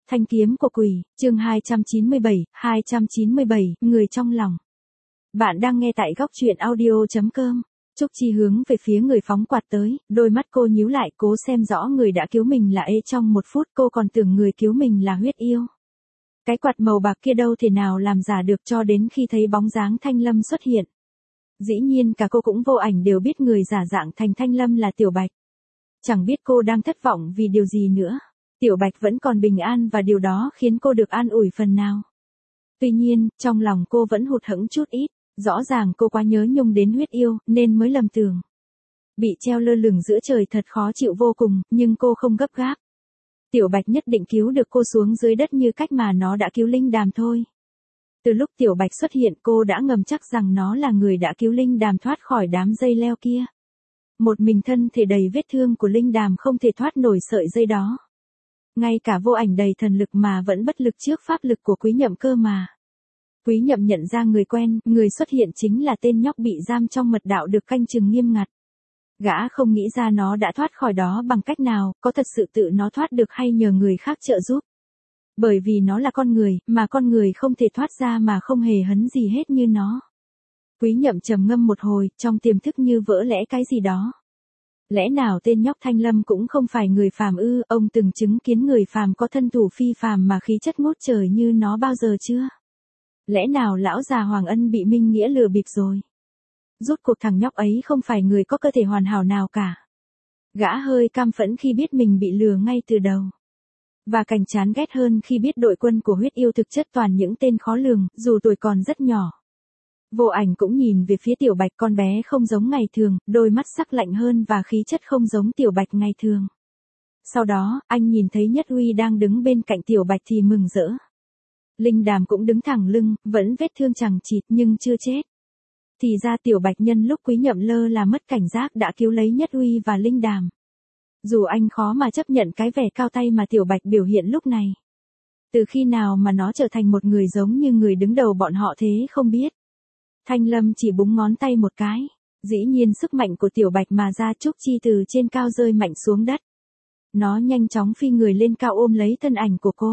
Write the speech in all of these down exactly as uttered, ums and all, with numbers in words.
Thanh kiếm của quỷ, chương hai trăm chín mươi bảy, hai trăm chín mươi bảy, người trong lòng. Bạn đang nghe tại góc truyện audio chấm com. Trúc Chi hướng về phía người phóng quạt tới, đôi mắt cô nhíu lại cố xem rõ người đã cứu mình là ê trong một phút cô còn tưởng người cứu mình là huyết yêu. Cái quạt màu bạc kia đâu thể nào làm giả được cho đến khi thấy bóng dáng Thanh Lâm xuất hiện. Dĩ nhiên cả cô cũng vô ảnh đều biết người giả dạng thành Thanh Lâm là Tiểu Bạch. Chẳng biết cô đang thất vọng vì điều gì nữa. Tiểu Bạch vẫn còn bình an và điều đó khiến cô được an ủi phần nào. Tuy nhiên, trong lòng cô vẫn hụt hẫng chút ít, rõ ràng cô quá nhớ nhung đến huyết yêu, nên mới lầm tưởng. Bị treo lơ lửng giữa trời thật khó chịu vô cùng, nhưng cô không gấp gáp. Tiểu Bạch nhất định cứu được cô xuống dưới đất như cách mà nó đã cứu Linh Đàm thôi. Từ lúc Tiểu Bạch xuất hiện cô đã ngầm chắc rằng nó là người đã cứu Linh Đàm thoát khỏi đám dây leo kia. Một mình thân thể đầy vết thương của Linh Đàm không thể thoát nổi sợi dây đó. Ngay cả vô ảnh đầy thần lực mà vẫn bất lực trước pháp lực của Quý Nhậm cơ mà. Quý Nhậm nhận ra người quen, người xuất hiện chính là tên nhóc bị giam trong mật đạo được canh chừng nghiêm ngặt. Gã không nghĩ ra nó đã thoát khỏi đó bằng cách nào, có thật sự tự nó thoát được hay nhờ người khác trợ giúp. Bởi vì nó là con người, mà con người không thể thoát ra mà không hề hấn gì hết như nó. Quý Nhậm trầm ngâm một hồi, trong tiềm thức như vỡ lẽ cái gì đó. Lẽ nào tên nhóc Thanh Lâm cũng không phải người phàm ư, ông từng chứng kiến người phàm có thân thủ phi phàm mà khí chất ngút trời như nó bao giờ chưa? Lẽ nào lão già Hoàng Ân bị Minh Nghĩa lừa bịp rồi? Rốt cuộc thằng nhóc ấy không phải người có cơ thể hoàn hảo nào cả. Gã hơi cam phẫn khi biết mình bị lừa ngay từ đầu. Và càng chán ghét hơn khi biết đội quân của huyết yêu thực chất toàn những tên khó lường, dù tuổi còn rất nhỏ. Vô ảnh cũng nhìn về phía Tiểu Bạch, con bé không giống ngày thường, đôi mắt sắc lạnh hơn và khí chất không giống Tiểu Bạch ngày thường. Sau đó, anh nhìn thấy Nhất Uy đang đứng bên cạnh Tiểu Bạch thì mừng rỡ. Linh Đàm cũng đứng thẳng lưng, vẫn vết thương chằng chịt nhưng chưa chết. Thì ra Tiểu Bạch nhân lúc Quý Nhậm lơ là mất cảnh giác đã cứu lấy Nhất Uy và Linh Đàm. Dù anh khó mà chấp nhận cái vẻ cao tay mà Tiểu Bạch biểu hiện lúc này. Từ khi nào mà nó trở thành một người giống như người đứng đầu bọn họ thế không biết. Thanh Lâm chỉ búng ngón tay một cái. Dĩ nhiên sức mạnh của Tiểu Bạch mà ra Trúc Chi từ trên cao rơi mạnh xuống đất. Nó nhanh chóng phi người lên cao ôm lấy thân ảnh của cô.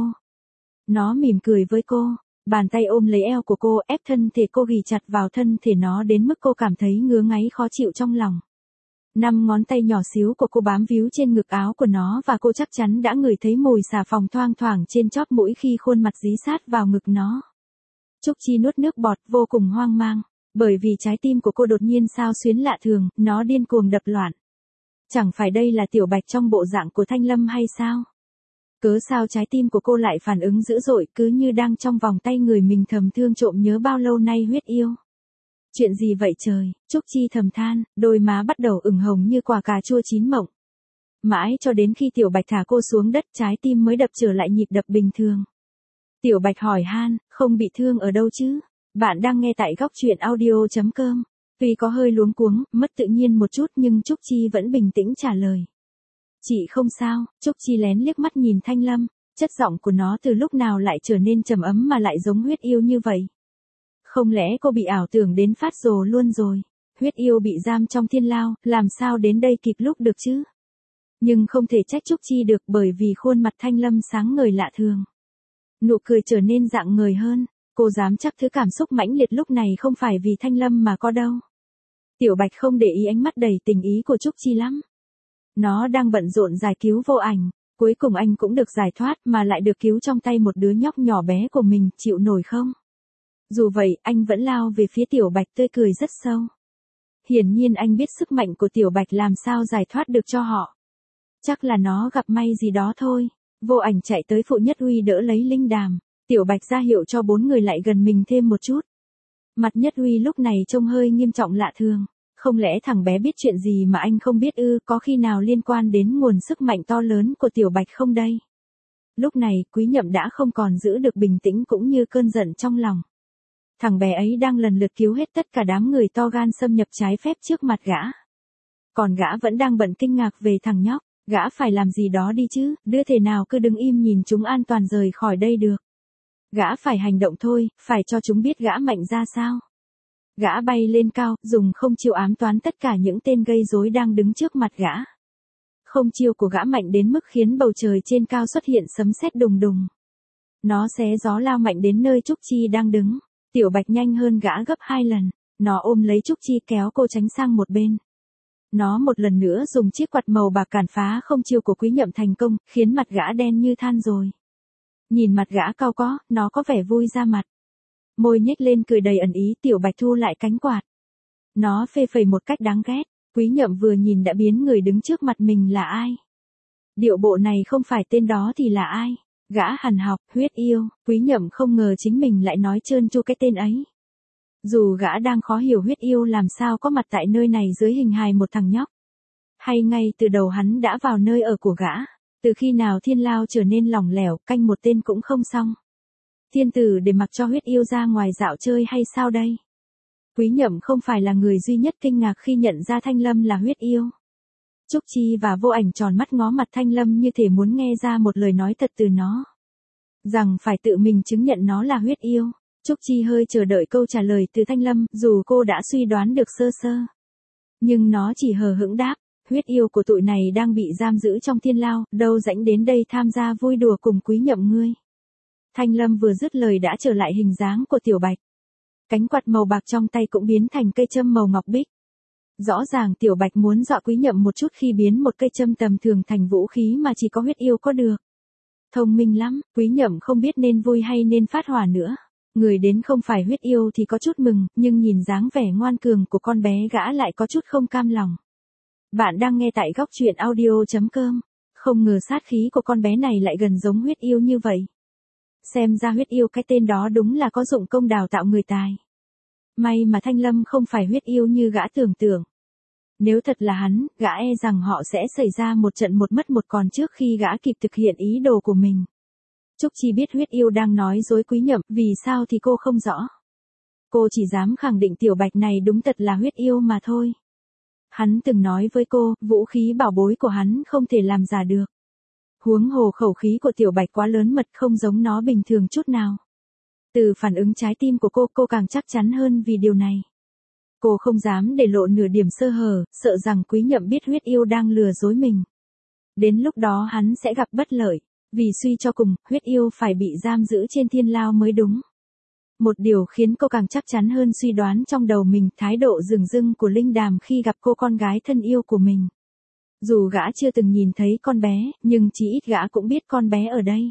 Nó mỉm cười với cô. Bàn tay ôm lấy eo của cô ép thân thể cô ghì chặt vào thân thể nó đến mức cô cảm thấy ngứa ngáy khó chịu trong lòng. Năm ngón tay nhỏ xíu của cô bám víu trên ngực áo của nó và cô chắc chắn đã ngửi thấy mùi xà phòng thoang thoảng trên chóp mũi khi khuôn mặt dí sát vào ngực nó. Trúc Chi nuốt nước bọt vô cùng hoang mang, bởi vì trái tim của cô đột nhiên xao xuyến lạ thường, nó điên cuồng đập loạn. Chẳng phải đây là Tiểu Bạch trong bộ dạng của Thanh Lâm hay sao? Cớ sao trái tim của cô lại phản ứng dữ dội cứ như đang trong vòng tay người mình thầm thương trộm nhớ bao lâu nay huyết yêu. Chuyện gì vậy trời, Trúc Chi thầm than, đôi má bắt đầu ửng hồng như quả cà chua chín mọng. Mãi cho đến khi Tiểu Bạch thả cô xuống đất trái tim mới đập trở lại nhịp đập bình thường. Tiểu Bạch hỏi han, không bị thương ở đâu chứ? Bạn đang nghe tại góc truyện audio chấm com. Tuy có hơi luống cuống, mất tự nhiên một chút nhưng Trúc Chi vẫn bình tĩnh trả lời. Chị không sao, Trúc Chi lén liếc mắt nhìn Thanh Lâm, chất giọng của nó từ lúc nào lại trở nên trầm ấm mà lại giống huyết yêu như vậy. Không lẽ cô bị ảo tưởng đến phát rồ luôn rồi? Huyết yêu bị giam trong thiên lao, làm sao đến đây kịp lúc được chứ? Nhưng không thể trách Trúc Chi được bởi vì khuôn mặt Thanh Lâm sáng ngời lạ thường. Nụ cười trở nên rạng ngời hơn, cô dám chắc thứ cảm xúc mãnh liệt lúc này không phải vì Thanh Lâm mà có đâu. Tiểu Bạch không để ý ánh mắt đầy tình ý của Trúc Chi lắm. Nó đang bận rộn giải cứu vô ảnh, cuối cùng anh cũng được giải thoát mà lại được cứu trong tay một đứa nhóc nhỏ bé của mình, chịu nổi không? Dù vậy, anh vẫn lao về phía Tiểu Bạch tươi cười rất sâu. Hiển nhiên anh biết sức mạnh của Tiểu Bạch làm sao giải thoát được cho họ. Chắc là nó gặp may gì đó thôi. Vô ảnh chạy tới phụ Nhất Uy đỡ lấy Linh Đàm. Tiểu Bạch ra hiệu cho bốn người lại gần mình thêm một chút. Mặt Nhất Uy lúc này trông hơi nghiêm trọng lạ thường. Không lẽ thằng bé biết chuyện gì mà anh không biết ư, có khi nào liên quan đến nguồn sức mạnh to lớn của Tiểu Bạch không đây? Lúc này, Quý Nhậm đã không còn giữ được bình tĩnh cũng như cơn giận trong lòng. Thằng bé ấy đang lần lượt cứu hết tất cả đám người to gan xâm nhập trái phép trước mặt gã. Còn gã vẫn đang bận kinh ngạc về thằng nhóc, gã phải làm gì đó đi chứ, đứa thể nào cứ đứng im nhìn chúng an toàn rời khỏi đây được. Gã phải hành động thôi, phải cho chúng biết gã mạnh ra sao. Gã bay lên cao, dùng không chiêu ám toán tất cả những tên gây rối đang đứng trước mặt gã. Không chiêu của gã mạnh đến mức khiến bầu trời trên cao xuất hiện sấm sét đùng đùng. Nó xé gió lao mạnh đến nơi Trúc Chi đang đứng. Tiểu Bạch nhanh hơn gã gấp hai lần. Nó ôm lấy Trúc Chi kéo cô tránh sang một bên. Nó một lần nữa dùng chiếc quạt màu bạc cản phá không chiêu của Quý Nhậm thành công, khiến mặt gã đen như than rồi. Nhìn mặt gã cau có, nó có vẻ vui ra mặt. Môi nhếch lên cười đầy ẩn ý. Tiểu Bạch thu lại cánh quạt. Nó phê phẩy một cách đáng ghét. Quý Nhậm vừa nhìn đã biến người đứng trước mặt mình là ai. Điệu bộ này không phải tên đó thì là ai? Gã hằn học, huyết yêu. Quý Nhậm không ngờ chính mình lại nói trơn tru cái tên ấy. Dù gã đang khó hiểu huyết yêu làm sao có mặt tại nơi này dưới hình hài một thằng nhóc. Hay ngay từ đầu hắn đã vào nơi ở của gã. Từ khi nào thiên lao trở nên lỏng lẻo, canh một tên cũng không xong. Thiên tử để mặc cho huyết yêu ra ngoài dạo chơi hay sao đây? Quý Nhậm không phải là người duy nhất kinh ngạc khi nhận ra Thanh Lâm là huyết yêu. Trúc Chi và Vô Ảnh tròn mắt ngó mặt Thanh Lâm như thể muốn nghe ra một lời nói thật từ nó. Rằng phải tự mình chứng nhận nó là huyết yêu. Trúc Chi hơi chờ đợi câu trả lời từ Thanh Lâm, dù cô đã suy đoán được sơ sơ. Nhưng nó chỉ hờ hững đáp, huyết yêu của tụi này đang bị giam giữ trong thiên lao, đâu rảnh đến đây tham gia vui đùa cùng Quý Nhậm ngươi. Thanh Lâm vừa dứt lời đã trở lại hình dáng của Tiểu Bạch. Cánh quạt màu bạc trong tay cũng biến thành cây châm màu ngọc bích. Rõ ràng Tiểu Bạch muốn dọa Quý Nhậm một chút khi biến một cây châm tầm thường thành vũ khí mà chỉ có huyết yêu có được. Thông minh lắm, Quý Nhậm không biết nên vui hay nên phát hỏa nữa. Người đến không phải huyết yêu thì có chút mừng, nhưng nhìn dáng vẻ ngoan cường của con bé gã lại có chút không cam lòng. Bạn đang nghe tại góc truyện audio chấm com. Không ngờ sát khí của con bé này lại gần giống huyết yêu như vậy. Xem ra huyết yêu cái tên đó đúng là có dụng công đào tạo người tài. May mà Thanh Lâm không phải huyết yêu như gã tưởng tượng. Nếu thật là hắn, gã e rằng họ sẽ xảy ra một trận một mất một còn trước khi gã kịp thực hiện ý đồ của mình. Trúc Chi biết huyết yêu đang nói dối Quý Nhậm, vì sao thì cô không rõ. Cô chỉ dám khẳng định Tiểu Bạch này đúng thật là huyết yêu mà thôi. Hắn từng nói với cô, vũ khí bảo bối của hắn không thể làm giả được. Huống hồ khẩu khí của Tiểu Bạch quá lớn mật, không giống nó bình thường chút nào. Từ phản ứng trái tim của cô, cô càng chắc chắn hơn vì điều này. Cô không dám để lộ nửa điểm sơ hở, sợ rằng Quý Nhậm biết huyết yêu đang lừa dối mình. Đến lúc đó hắn sẽ gặp bất lợi, vì suy cho cùng, huyết yêu phải bị giam giữ trên thiên lao mới đúng. Một điều khiến cô càng chắc chắn hơn suy đoán trong đầu mình, thái độ dửng dưng của Linh Đàm khi gặp cô con gái thân yêu của mình. Dù gã chưa từng nhìn thấy con bé, nhưng chí ít gã cũng biết con bé ở đây.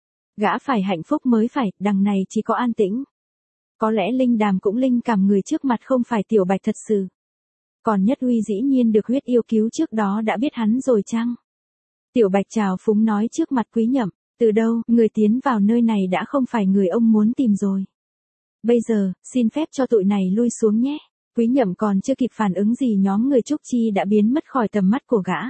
Gã phải hạnh phúc mới phải, đằng này chỉ có an tĩnh. Có lẽ Linh Đàm cũng linh cảm người trước mặt không phải Tiểu Bạch thật sự. Còn Nhất Uy dĩ nhiên được huyết yêu cứu trước đó đã biết hắn rồi chăng? Tiểu Bạch chào phúng nói trước mặt Quý Nhậm, từ đâu, người tiến vào nơi này đã không phải người ông muốn tìm rồi. Bây giờ, xin phép cho tụi này lui xuống nhé. Quý Nhậm còn chưa kịp phản ứng gì nhóm người Trúc Chi đã biến mất khỏi tầm mắt của gã.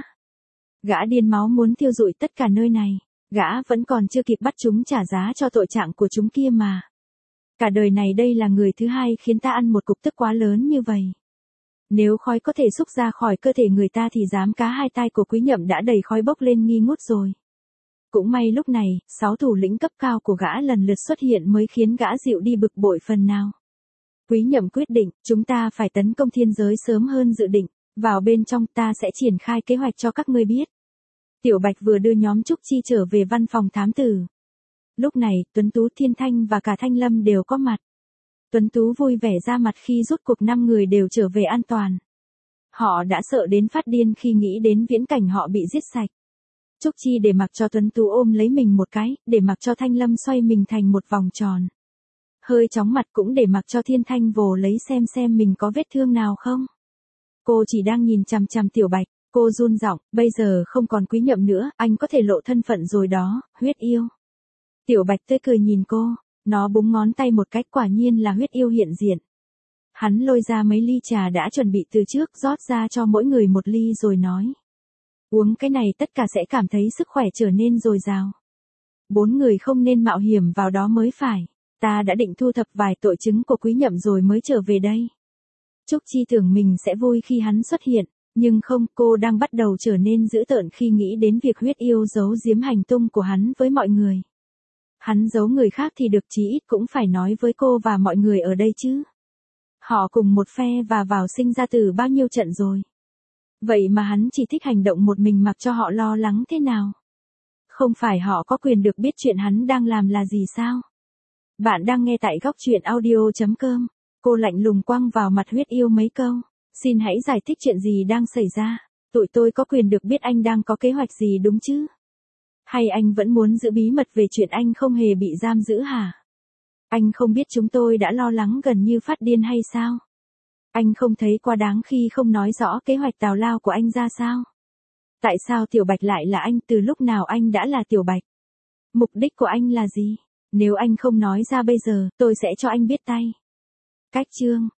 Gã điên máu muốn thiêu rụi tất cả nơi này. Gã vẫn còn chưa kịp bắt chúng trả giá cho tội trạng của chúng kia mà. Cả đời này đây là người thứ hai khiến ta ăn một cục tức quá lớn như vậy. Nếu khói có thể xúc ra khỏi cơ thể người ta thì dám cá hai tai của Quý Nhậm đã đầy khói bốc lên nghi ngút rồi. Cũng may lúc này, sáu thủ lĩnh cấp cao của gã lần lượt xuất hiện mới khiến gã dịu đi bực bội phần nào. Quý Nhậm quyết định, chúng ta phải tấn công thiên giới sớm hơn dự định, vào bên trong ta sẽ triển khai kế hoạch cho các ngươi biết. Tiểu Bạch vừa đưa nhóm Trúc Chi trở về văn phòng thám tử. Lúc này, Tuấn Tú, Thiên Thanh và cả Thanh Lâm đều có mặt. Tuấn Tú vui vẻ ra mặt khi rút cuộc năm người đều trở về an toàn. Họ đã sợ đến phát điên khi nghĩ đến viễn cảnh họ bị giết sạch. Trúc Chi để mặc cho Tuấn Tú ôm lấy mình một cái, để mặc cho Thanh Lâm xoay mình thành một vòng tròn. Hơi chóng mặt cũng để mặc cho Thiên Thanh vồ lấy xem xem mình có vết thương nào không. Cô chỉ đang nhìn chằm chằm Tiểu Bạch, cô run giọng, bây giờ không còn Quý Nhậm nữa, anh có thể lộ thân phận rồi đó, huyết yêu. Tiểu Bạch tươi cười nhìn cô, nó búng ngón tay một cách, quả nhiên là huyết yêu hiện diện. Hắn lôi ra mấy ly trà đã chuẩn bị từ trước, rót ra cho mỗi người một ly rồi nói. Uống cái này tất cả sẽ cảm thấy sức khỏe trở nên dồi dào. Bốn người không nên mạo hiểm vào đó mới phải. Ta đã định thu thập vài tội chứng của Quý Nhậm rồi mới trở về đây. Trúc Chi tưởng mình sẽ vui khi hắn xuất hiện, nhưng không, cô đang bắt đầu trở nên dữ tợn khi nghĩ đến việc huyết yêu giấu giếm hành tung của hắn với mọi người. Hắn giấu người khác thì được, chí ít cũng phải nói với cô và mọi người ở đây chứ. Họ cùng một phe và vào sinh ra từ bao nhiêu trận rồi. Vậy mà hắn chỉ thích hành động một mình mặc cho họ lo lắng thế nào. Không phải họ có quyền được biết chuyện hắn đang làm là gì sao? Bạn đang nghe tại góc chuyện audio chấm com. Cô lạnh lùng quăng vào mặt Huyết Yêu mấy câu. Xin hãy giải thích chuyện gì đang xảy ra. Tụi tôi có quyền được biết anh đang có kế hoạch gì đúng chứ? Hay anh vẫn muốn giữ bí mật về chuyện anh không hề bị giam giữ hả? Anh không biết chúng tôi đã lo lắng gần như phát điên hay sao? Anh không thấy quá đáng khi không nói rõ kế hoạch tào lao của anh ra sao? Tại sao Tiểu Bạch lại là anh, từ lúc nào anh đã là Tiểu Bạch? Mục đích của anh là gì? Nếu anh không nói ra bây giờ, tôi sẽ cho anh biết tay. Cách chương